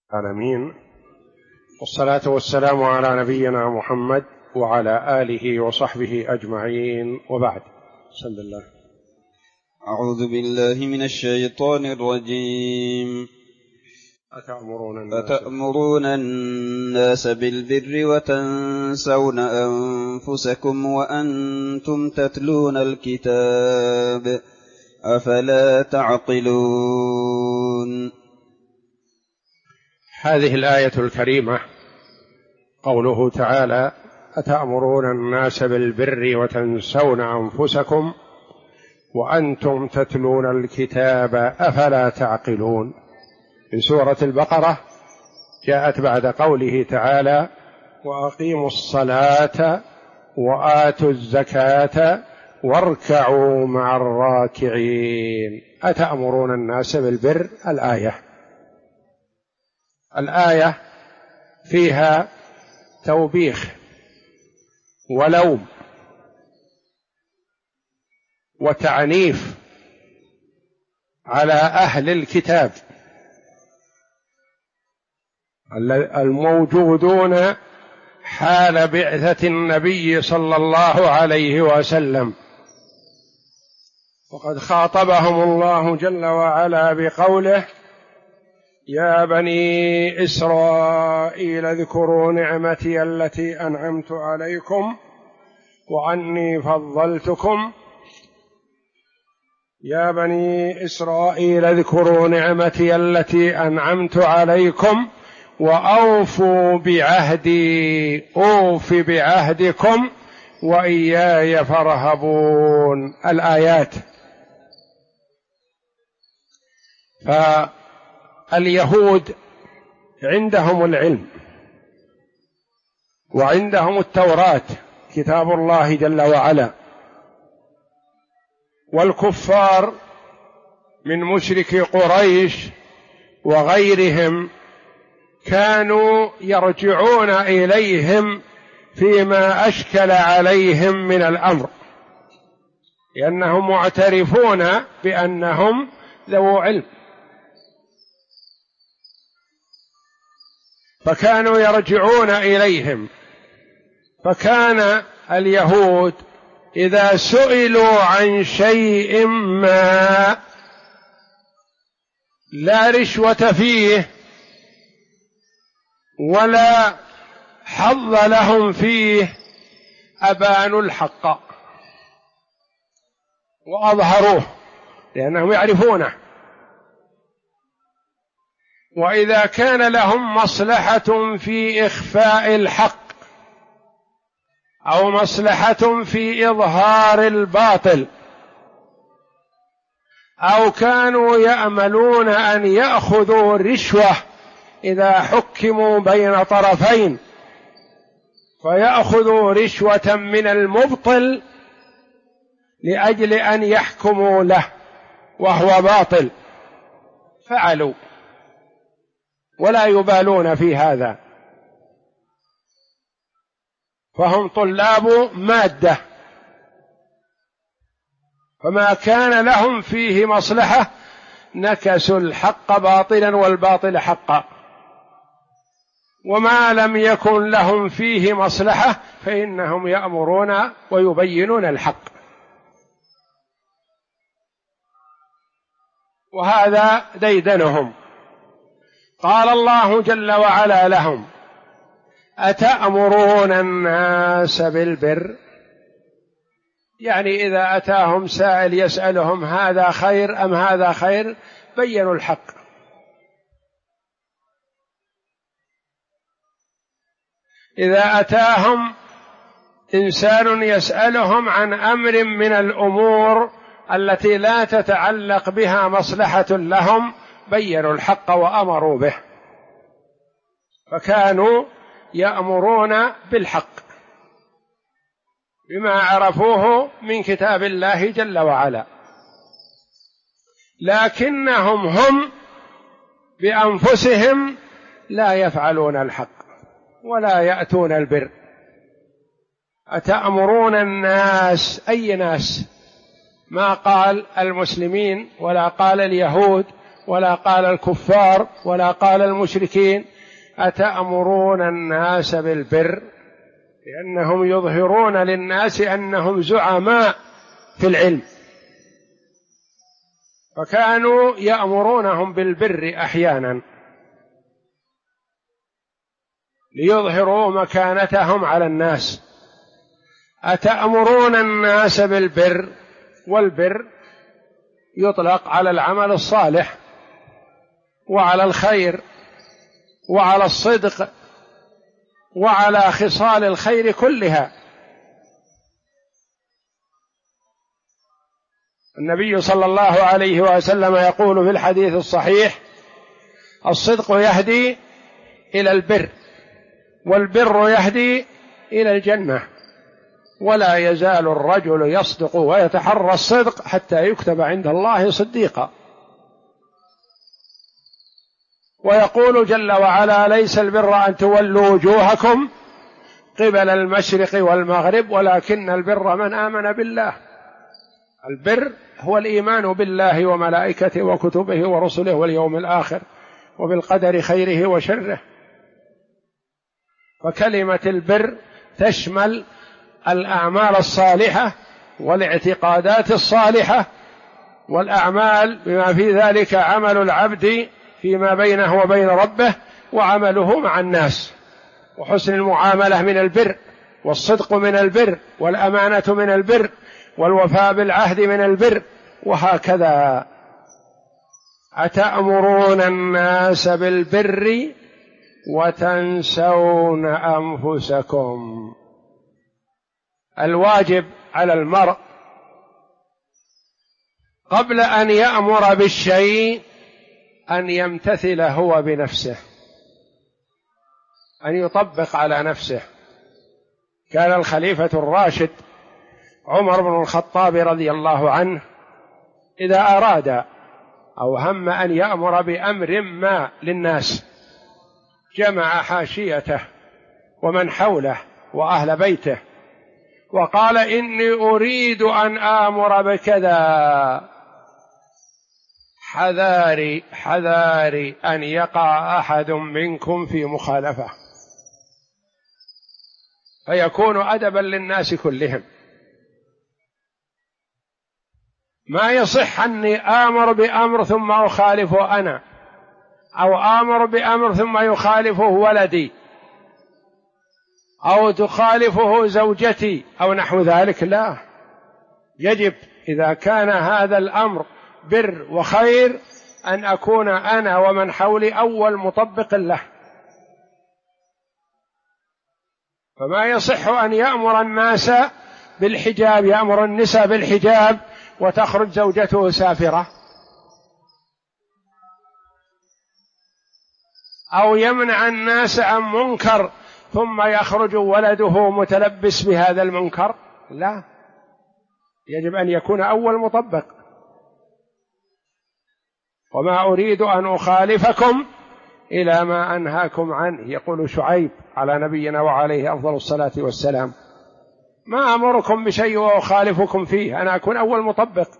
العالمين، والصلاة والسلام على نبينا محمد وعلى آله وصحبه أجمعين، وبعد. بسم الله. أعوذ بالله من الشيطان الرجيم. أتأمرون الناس بالبر وتنسون أنفسكم وأنتم تتلون الكتاب أفلا تعقلون. هذه الآية الكريمة قوله تعالى: أتأمرون الناس بالبر وتنسون أنفسكم وأنتم تتلون الكتاب أفلا تعقلون، من سورة البقرة، جاءت بعد قوله تعالى: وأقيموا الصلاة وآتوا الزكاة واركعوا مع الراكعين. أتأمرون الناس بالبر. الآية فيها توبيخ ولوم وتعنيف على أهل الكتاب الموجودون حال بعثة النبي صلى الله عليه وسلم، وقد خاطبهم الله جل وعلا بقوله: يا بني إسرائيل اذكروا نعمتي التي أنعمت عليكم وأني فضلتكم. يا بني إسرائيل اذكروا نعمتي التي أنعمت عليكم وأوفوا بعهدي أوف بعهدكم وإياي فارهبون. الآيات. فاليهود عندهم العلم وعندهم التوراة كتاب الله جل وعلا، والكفار من مشركي قريش وغيرهم كانوا يرجعون إليهم فيما أشكل عليهم من الأمر، لأنهم معترفون بأنهم ذو علم، فكانوا يرجعون إليهم. فكان اليهود إذا سئلوا عن شيء ما لا رشوة فيه ولا حظ لهم فيه أبانوا الحق وأظهروه لأنهم يعرفونه، وإذا كان لهم مصلحة في إخفاء الحق أو مصلحة في إظهار الباطل أو كانوا يأملون أن يأخذوا رشوة إذا حكموا بين طرفين فيأخذوا رشوة من المبطل لأجل أن يحكموا له وهو باطل، فعلوا ولا يبالون في هذا، فهم طلاب مادة، فما كان لهم فيه مصلحة نكسوا الحق باطلا والباطل حقا، وما لم يكن لهم فيه مصلحة فإنهم يأمرون ويبينون الحق. وهذا ديدنهم. قال الله جل وعلا لهم: أتأمرون الناس بالبر، يعني إذا أتاهم سائل يسألهم هذا خير أم هذا خير بينوا الحق. إذا أتاهم إنسان يسألهم عن أمر من الأمور التي لا تتعلق بها مصلحة لهم بينوا الحق وأمروا به، فكانوا يأمرون بالحق بما عرفوه من كتاب الله جل وعلا، لكنهم هم بأنفسهم لا يفعلون الحق ولا يأتون البر. أتأمرون الناس، أي ناس؟ ما قال المسلمين ولا قال اليهود ولا قال الكفار ولا قال المشركين: أتأمرون الناس بالبر، لأنهم يظهرون للناس أنهم زعماء في العلم، فكانوا يأمرونهم بالبر أحيانا ليظهروا مكانتهم على الناس. أتأمرون الناس بالبر، والبر يطلق على العمل الصالح وعلى الخير وعلى الصدق وعلى خصال الخير كلها. النبي صلى الله عليه وسلم يقول في الحديث الصحيح: الصدق يهدي إلى البر، والبر يهدي إلى الجنة، ولا يزال الرجل يصدق ويتحرى الصدق حتى يكتب عند الله صديقا. ويقول جل وعلا: ليس البر أن تولوا وجوهكم قبل المشرق والمغرب ولكن البر من آمن بالله. البر هو الإيمان بالله وملائكته وكتبه ورسله واليوم الآخر وبالقدر خيره وشره. فكلمة البر تشمل الأعمال الصالحة والاعتقادات الصالحة والأعمال بما في ذلك عمل العبد فيما بينه وبين ربه وعمله مع الناس، وحسن المعاملة من البر، والصدق من البر، والأمانة من البر، والوفاء بالعهد من البر، وهكذا. أتأمرون الناس بالبر وتنسون أنفسكم. الواجب على المرء قبل أن يأمر بالشيء أن يمتثل هو بنفسه، أن يطبق على نفسه. كان الخليفة الراشد عمر بن الخطاب رضي الله عنه إذا أراد أو هم أن يأمر بأمر ما للناس جمع حاشيته ومن حوله وأهل بيته وقال: إني أريد أن آمر بكذا، حذاري حذاري أن يقع أحد منكم في مخالفة، فيكون أدبا للناس كلهم. ما يصح أني آمر بأمر ثم أخالفه أنا، أو آمر بأمر ثم يخالفه ولدي، أو تخالفه زوجتي أو نحو ذلك. لا، يجب إذا كان هذا الأمر بر وخير أن أكون أنا ومن حولي أول مطبق له. فما يصح أن يأمر الناس بالحجاب، يأمر النساء بالحجاب وتخرج زوجته سافرة، أو يمنع الناس عن منكر ثم يخرج ولده متلبس بهذا المنكر. لا، يجب أن يكون أول مطبق. وما أريد أن أخالفكم إلى ما أنهاكم عنه، يقول شعيب على نبينا وعليه أفضل الصلاة والسلام: ما أمركم بشيء وأخالفكم فيه، أنا أكون أول مطبق.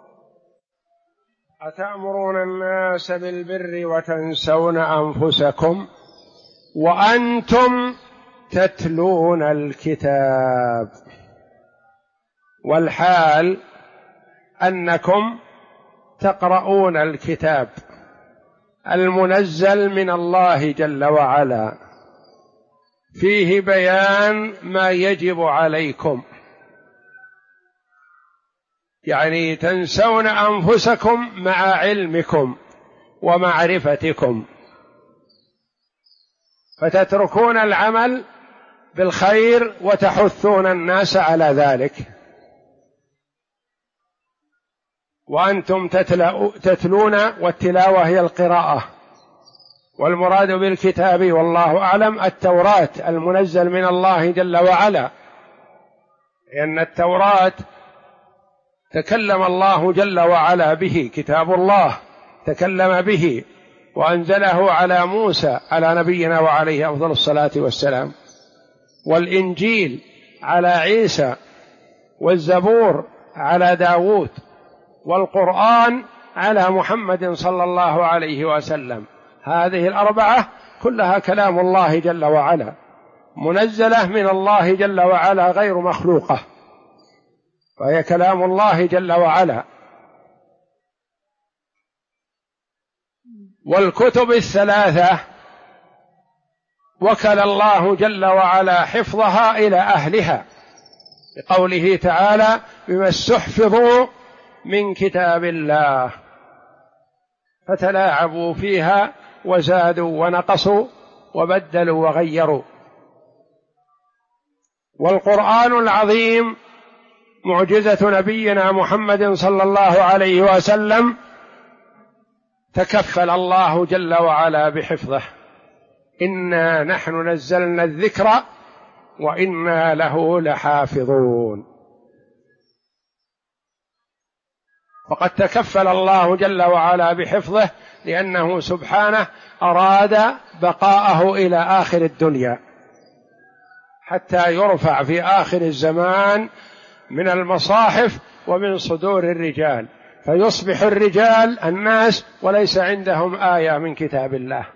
أتأمرون الناس بالبر وتنسون أنفسكم وأنتم تتلون الكتاب، والحال أنكم تقرؤون الكتاب المنزل من الله جل وعلا، فيه بيان ما يجب عليكم، يعني تنسون أنفسكم مع علمكم ومعرفتكم، فتتركون العمل بالخير وتحثون الناس على ذلك. وأنتم تتلون، والتلاوة هي القراءة، والمراد بالكتاب والله أعلم التوراة المنزل من الله جل وعلا، لأن التوراة تكلم الله جل وعلا به، كتاب الله تكلم به وأنزله على موسى على نبينا وعليه أفضل الصلاة والسلام، والإنجيل على عيسى، والزبور على داود، والقرآن على محمد صلى الله عليه وسلم. هذه الأربعة كلها كلام الله جل وعلا، منزلة من الله جل وعلا غير مخلوقة، فهي كلام الله جل وعلا. والكتب الثلاثة وكل الله جل وعلا حفظها إلى أهلها بقوله تعالى: بما استحفظوا من كتاب الله فتلاعبوا فيها وزادوا ونقصوا وبدلوا وغيروا. والقرآن العظيم معجزة نبينا محمد صلى الله عليه وسلم تكفل الله جل وعلا بحفظه: إنا نحن نزلنا الذكر وإنا له لحافظون. فقد تكفل الله جل وعلا بحفظه، لأنه سبحانه أراد بقاءه إلى آخر الدنيا حتى يرفع في آخر الزمان من المصاحف ومن صدور الرجال، فيصبح الرجال الناس وليس عندهم آية من كتاب الله.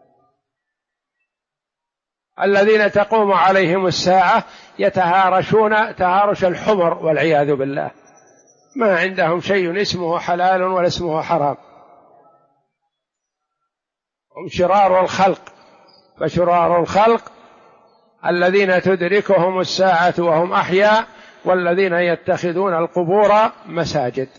الذين تقوم عليهم الساعة يتهارشون تهارش الحمر والعياذ بالله، ما عندهم شيء اسمه حلال ولا اسمه حرام، هم شرار الخلق. فشرار الخلق الذين تدركهم الساعة وهم أحياء، والذين يتخذون القبور مساجد.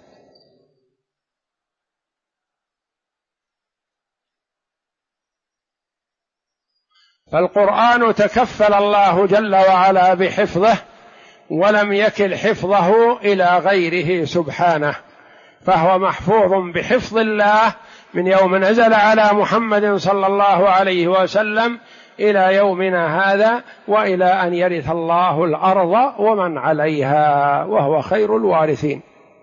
فالقرآن تكفل الله جل وعلا بحفظه، ولم يكل حفظه إلى غيره سبحانه، فهو محفوظ بحفظ الله من يوم نزل على محمد صلى الله عليه وسلم إلى يومنا هذا، وإلى أن يرث الله الأرض ومن عليها وهو خير الوارثين.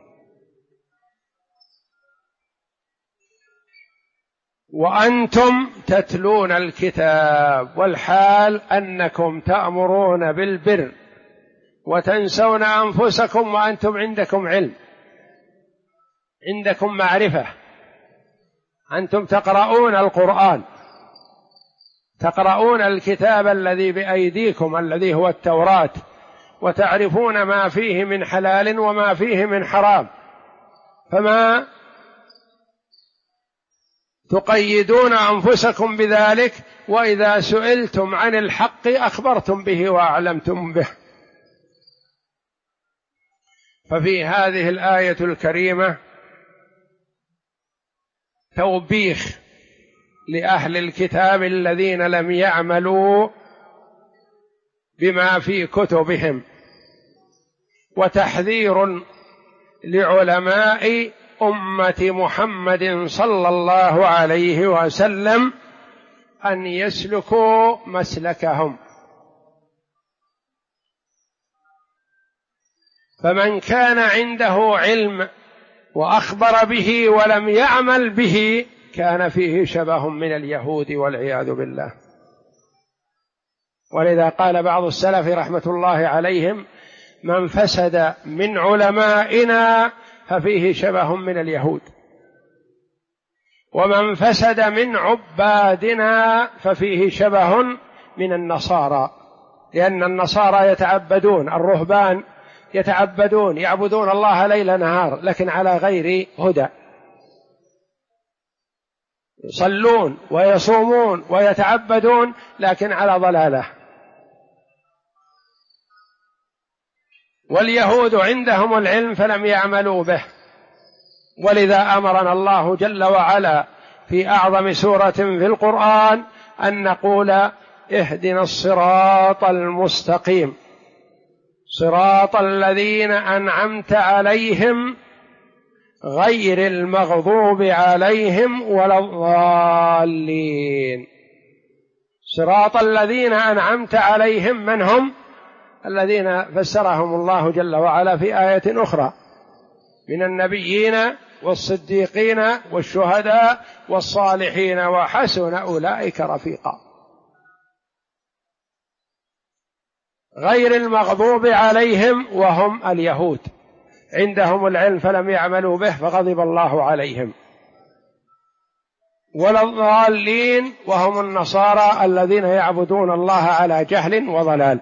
وأنتم تتلون الكتاب والحال أنكم تأمرون بالبر وتنسون أنفسكم وأنتم عندكم علم، عندكم معرفة، أنتم تقرؤون القرآن، تقرؤون الكتاب الذي بأيديكم الذي هو التوراة، وتعرفون ما فيه من حلال وما فيه من حرام، فما تقيدون أنفسكم بذلك، وإذا سئلتم عن الحق أخبرتم به وأعلمتم به. ففي هذه الآية الكريمة توبيخ لأهل الكتاب الذين لم يعملوا بما في كتبهم، وتحذير لعلماء أمة محمد صلى الله عليه وسلم أن يسلكوا مسلكهم. فمن كان عنده علم وأخبر به ولم يعمل به كان فيه شبه من اليهود والعياذ بالله. ولذا قال بعض السلف رحمة الله عليهم: من فسد من علمائنا ففيه شبه من اليهود، ومن فسد من عبادنا ففيه شبه من النصارى، لأن النصارى يتعبدون، الرهبان يتعبدون يعبدون الله ليل نهار لكن على غير هدى، يصلون ويصومون ويتعبدون لكن على ضلالة. واليهود عندهم العلم فلم يعملوا به. ولذا أمرنا الله جل وعلا في أعظم سورة في القرآن أن نقول: اهدنا الصراط المستقيم صراط الذين أنعمت عليهم غير المغضوب عليهم ولا الضالين. صراط الذين أنعمت عليهم من هم؟ الذين فسرهم الله جل وعلا في آية أخرى: من النبيين والصديقين والشهداء والصالحين وحسن أولئك رفيقا. غير المغضوب عليهم وهم اليهود، عندهم العلم فلم يعملوا به فغضب الله عليهم، ولا الضالين وهم النصارى الذين يعبدون الله على جهل وضلال.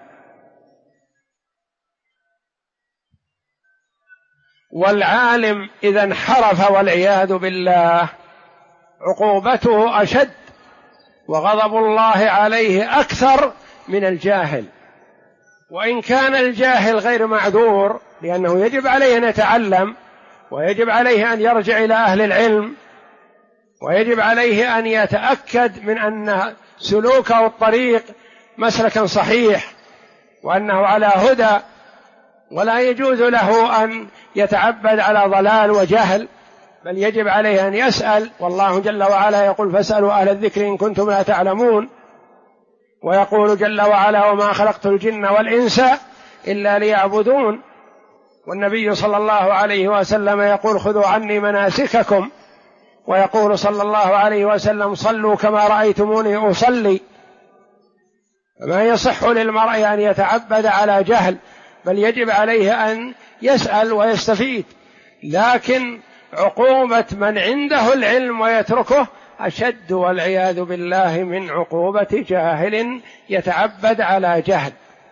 والعالم إذا انحرف والعياذ بالله عقوبته أشد وغضب الله عليه أكثر من الجاهل، وإن كان الجاهل غير معذور لأنه يجب عليه أن يتعلم، ويجب عليه أن يرجع إلى أهل العلم، ويجب عليه أن يتأكد من أن سلوكه الطريق مسلكا صحيح وأنه على هدى، ولا يجوز له أن يتعبد على ضلال وجهل، بل يجب عليه أن يسأل. والله جل وعلا يقول فاسألوا أهل الذكر إن كنتم لا تعلمون، ويقول جل وعلا وما خلقت الجن والإنس إلا ليعبدون، والنبي صلى الله عليه وسلم يقول خذوا عني مناسككم، ويقول صلى الله عليه وسلم صلوا كما رأيتموني أصلي. فما يصح للمرء أن يتعبد على جهل، بل يجب عليه أن يسأل ويستفيد، لكن عقوبة من عنده العلم ويتركه أشد والعياذ بالله من عقوبة جاهل يتعبد على جهل.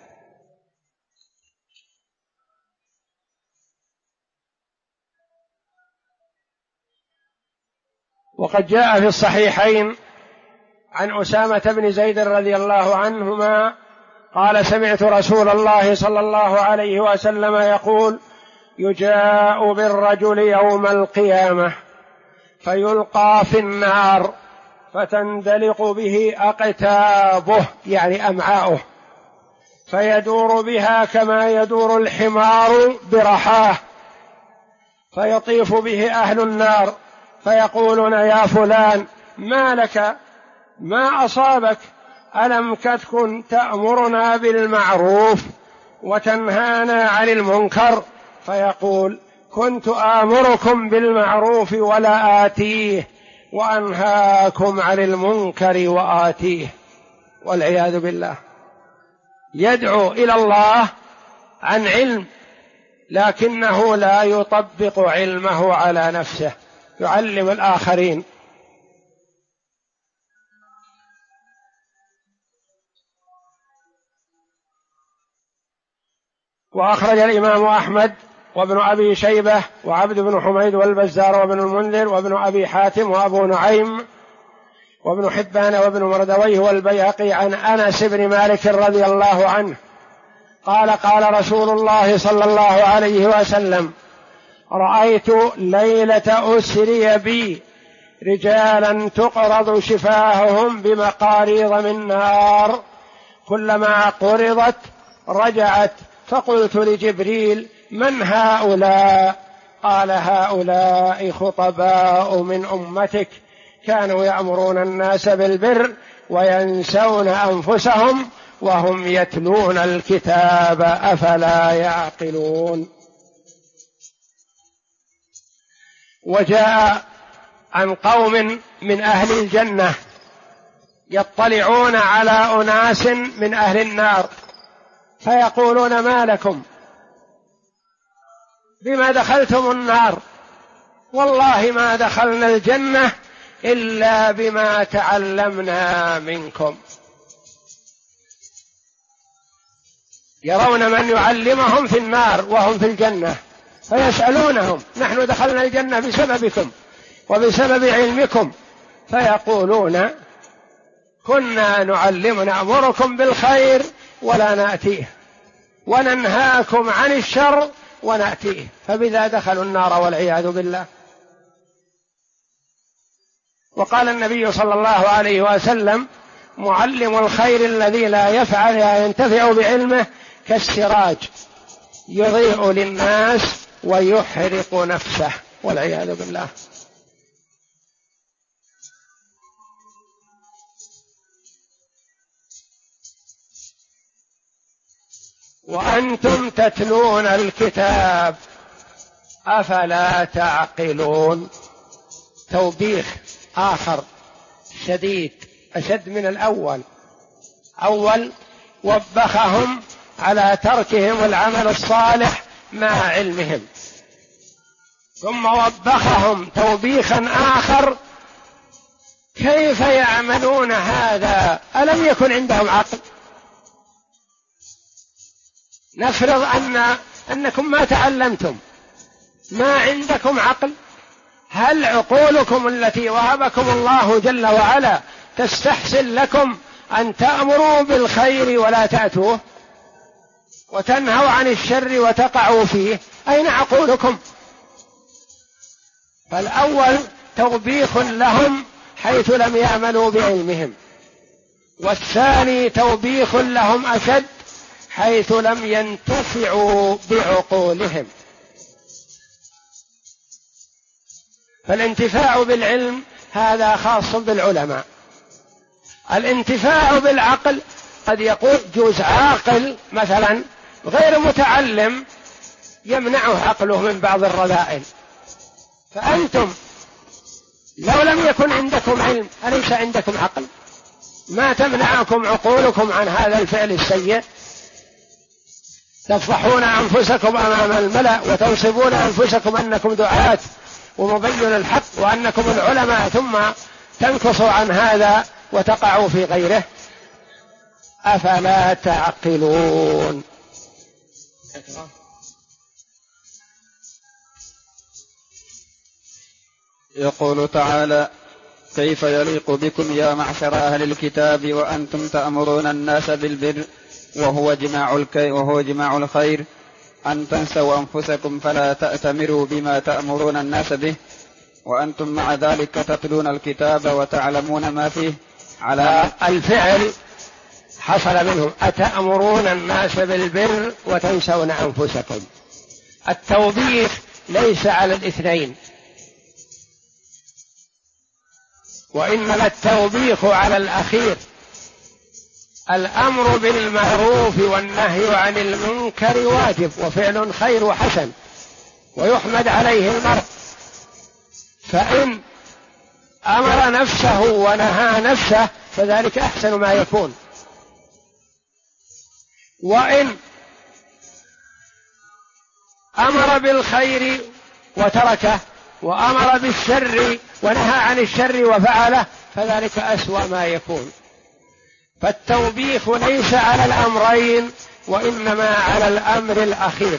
وقد جاء في الصحيحين عن أسامة بن زيد رضي الله عنهما قال سمعت رسول الله صلى الله عليه وسلم يقول يجاء بالرجل يوم القيامة فيلقى في النار فتندلق به أقتابه يعني أمعاؤه، فيدور بها كما يدور الحمار برحاه، فيطيف به أهل النار فيقولون يا فلان ما لك ما أصابك، ألم تكن تأمرنا بالمعروف وتنهانا عن المنكر؟ فيقول كنت آمركم بالمعروف ولا آتيه وأنهاكم عن المنكر وآتيه، والعياذ بالله. يدعو إلى الله عن علم لكنه لا يطبق علمه على نفسه، يعلم الآخرين. وأخرج الإمام أحمد وابن أبي شيبة وعبد بن حميد والبزار وابن المنذر وابن أبي حاتم وأبو نعيم وابن حبان وابن مردويه والبيهقي عن أنس بن مالك رضي الله عنه قال قال رسول الله صلى الله عليه وسلم رأيت ليلة أسري بي رجالا تقرض شفاههم بمقاريض من نار، كلما قرضت رجعت، فقلت لجبريل من هؤلاء؟ قال هؤلاء خطباء من أمتك كانوا يأمرون الناس بالبر وينسون أنفسهم وهم يتلون الكتاب أفلا يعقلون. وجاء عن قوم من أهل الجنة يطلعون على أناس من أهل النار فيقولون ما لكم بما دخلتم النار؟ والله ما دخلنا الجنة إلا بما تعلمنا منكم. يرون من يعلمهم في النار وهم في الجنة فيسألونهم نحن دخلنا الجنة بسببكم وبسبب علمكم، فيقولون كنا نأمركم بالخير ولا نأتيه وننهاكم عن الشر ونأتيه، فبذا دخلوا النار والعياذ بالله. وقال النبي صلى الله عليه وسلم معلم الخير الذي لا ينتفع بعلمه كالسراج يضيء للناس ويحرق نفسه، والعياذ بالله. وأنتم تتلون الكتاب أفلا تعقلون. توبيخ آخر شديد أشد من الأول. أول وبخهم على تركهم العمل الصالح مع علمهم، ثم وبخهم توبيخا آخر: كيف يعملون هذا؟ ألم يكن عندهم عقل؟ نفرض أنكم ما تعلمتم، ما عندكم عقل، هل عقولكم التي وهبكم الله جل وعلا تستحسن لكم أن تأمروا بالخير ولا تأتوه، وتنهوا عن الشر وتقعوا فيه؟ أين عقولكم؟ فالأول توبيخ لهم حيث لم يعملوا بعلمهم، والثاني توبيخ لهم أشد حيث لم ينتفعوا بعقولهم. فالانتفاع بالعلم هذا خاص بالعلماء. الانتفاع بالعقل قد يجوز عاقل مثلا غير متعلم يمنعه عقله من بعض الرذائل، فأنتم لو لم يكن عندكم علم أليس عندكم عقل؟ ما تمنعكم عقولكم عن هذا الفعل السيء؟ تفضحون أنفسكم أمام الملأ وتنصبون أنفسكم أنكم دعاة ومبين الحق وأنكم العلماء، ثم تنكصوا عن هذا وتقعوا في غيره. أفلا تعقلون؟ يقول تعالى: كيف يليق بكم يا معشر أهل الكتاب وأنتم تأمرون الناس بالبر وهو جماع الخير أن تنسوا أنفسكم فلا تأتمروا بما تأمرون الناس به وأنتم مع ذلك تتلون الكتاب وتعلمون ما فيه. على الفعل حصل منهم: أتأمرون الناس بالبر وتنسون أنفسكم. التوبيخ ليس على الاثنين، وإنما التوبيخ على الأخير. الأمر بالمعروف والنهي عن المنكر واجب وفعل خير وحسن ويحمد عليه المرء، فإن أمر نفسه ونهى نفسه فذلك أحسن ما يكون، وإن أمر بالخير وتركه وأمر بالشر ونهى عن الشر وفعله فذلك أسوأ ما يكون. فالتوبيخ ليس على الأمرين وإنما على الأمر الأخير.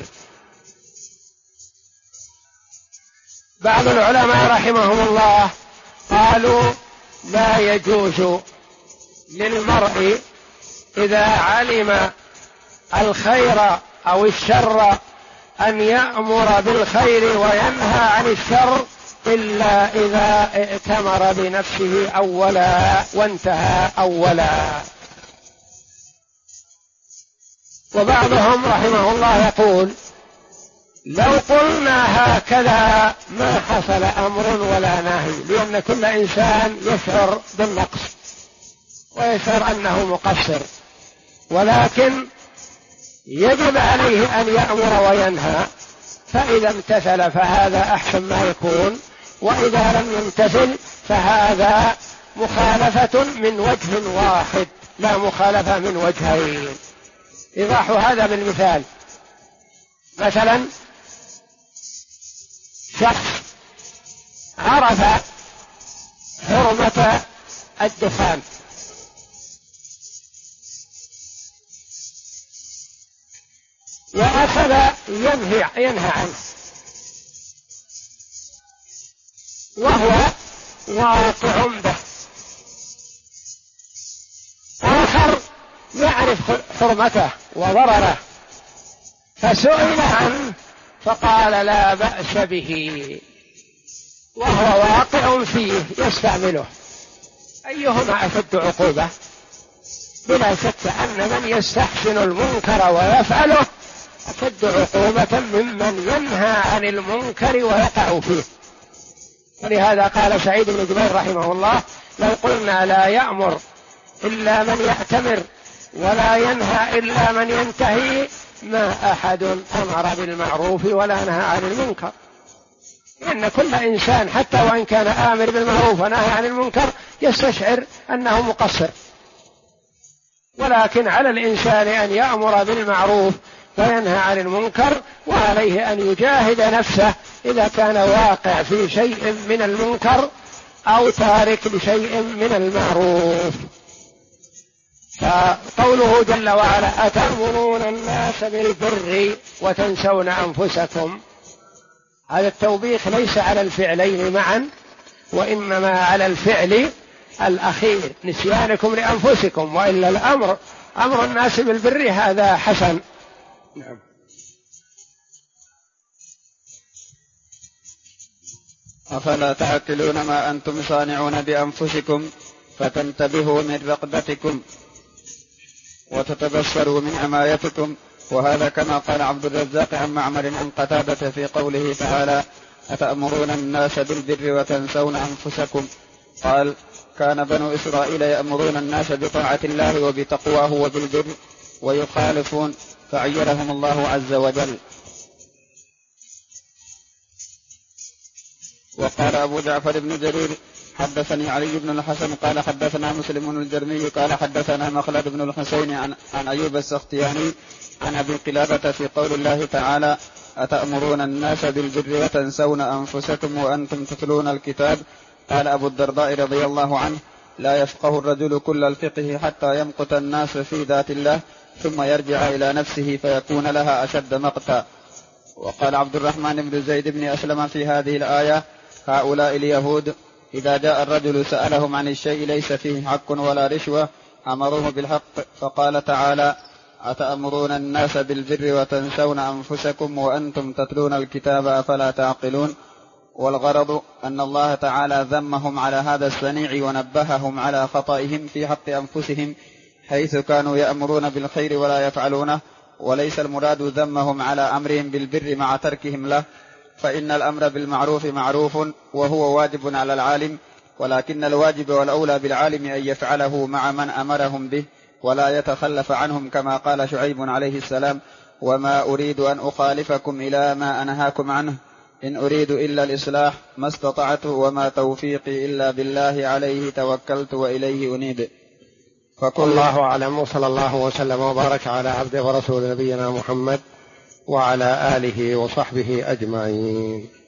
بعض العلماء رحمهم الله قالوا: لا يجوز للمرء إذا علم الخير أو الشر أن يأمر بالخير وينهى عن الشر إلا إذا ائتمر بنفسه أولا وانتهى أولا. وبعضهم رحمه الله يقول: لو قلنا هكذا ما حصل أمر ولا نهي، لأن كل إنسان يشعر بالنقص ويشعر أنه مقصر، ولكن يجب عليه أن يأمر وينهى، فإذا امتثل فهذا أحسن ما يكون، وإذا لم يمتثل فهذا مخالفة من وجه واحد لا مخالفة من وجهين. إيضاح هذا بالمثال: مثلا شخص عرف حرمة الدخان وأخذ ينهى عنه وهو واقع به، آخر يعرف حرمته وضرره فسئل عنه فقال لا بأس به وهو واقع فيه يستعمله، أيهما أشد عقوبة؟ بلا شك أن من يستحسن المنكر ويفعله أشد عقوبة ممن ينهى عن المنكر ويقع فيه. ولهذا قال سعيد بن جبير رحمه الله: لو قلنا لا يأمر إلا من يأتمر ولا ينهى إلا من ينتهي ما أحد أمر بالمعروف ولا نهى عن المنكر. لأن كل إنسان حتى وإن كان آمر بالمعروف ونهى عن المنكر يستشعر أنه مقصر، ولكن على الإنسان أن يأمر بالمعروف وينهى عن المنكر، وعليه أن يجاهد نفسه إذا كان واقع في شيء من المنكر أو تارك لشيء من المعروف. فقوله جل وعلا أتأمرون الناس بالبر وتنسون أنفسكم، هذا التوبيخ ليس على الفعلين معا، وإنما على الفعل الأخير نسيانكم لأنفسكم، وإلا الأمر أمر الناس بالبر هذا حسن. نعم. أفلا تعقلون ما أنتم صانعون بأنفسكم فتنتبهوا من رقدتكم وتتبصروا من عمايتكم. وهذا كما قال عبد الرزاق عن معمر عن قتادة في قوله تعالى أتأمرون الناس بالبر وتنسون أنفسكم. قال كان بنو إسرائيل يأمرون الناس بطاعة الله وبتقواه وبالبر ويخالفون فعيرهم الله عز وجل. وقال أبو جعفر بن جرير حدثني علي بن الحسن قال حدثنا مسلم الجرمي قال حدثنا مخلد بن الحسين عن أيوب السختياني عن أبي قلابة في قول الله تعالى أتأمرون الناس بالبر وتنسون أنفسكم وأنتم تتلون الكتاب. قال أبو الدرداء رضي الله عنه لا يفقه الرجل كل الفقه حتى يمقت الناس في ذات الله ثم يرجع إلى نفسه فيكون لها أشد مقتا. وقال عبد الرحمن بن زيد بن أسلم في هذه الآية هؤلاء اليهود إذا جاء الرجل سألهم عن الشيء ليس فيه حق ولا رشوة أمروه بالحق. فقال تعالى أتأمرون الناس بالبر وتنسون أنفسكم وأنتم تتلون الكتاب أفلا تعقلون. والغرض أن الله تعالى ذمهم على هذا الصنيع ونبههم على خطئهم في حق أنفسهم حيث كانوا يأمرون بالخير ولا يفعلونه، وليس المراد ذمهم على أمرهم بالبر مع تركهم له، فإن الأمر بالمعروف معروف وهو واجب على العالم، ولكن الواجب والأولى بالعالم أن يفعله مع من أمرهم به ولا يتخلف عنهم كما قال شعيب عليه السلام وما أريد أن أخالفكم إلى ما أنهاكم عنه إن أريد إلا الإصلاح ما استطعت وما توفيقي إلا بالله عليه توكلت وإليه أنيب. الله أعلم، وصلى الله وسلم وبارك على عبده ورسول نبينا محمد وعلى آله وصحبه أجمعين.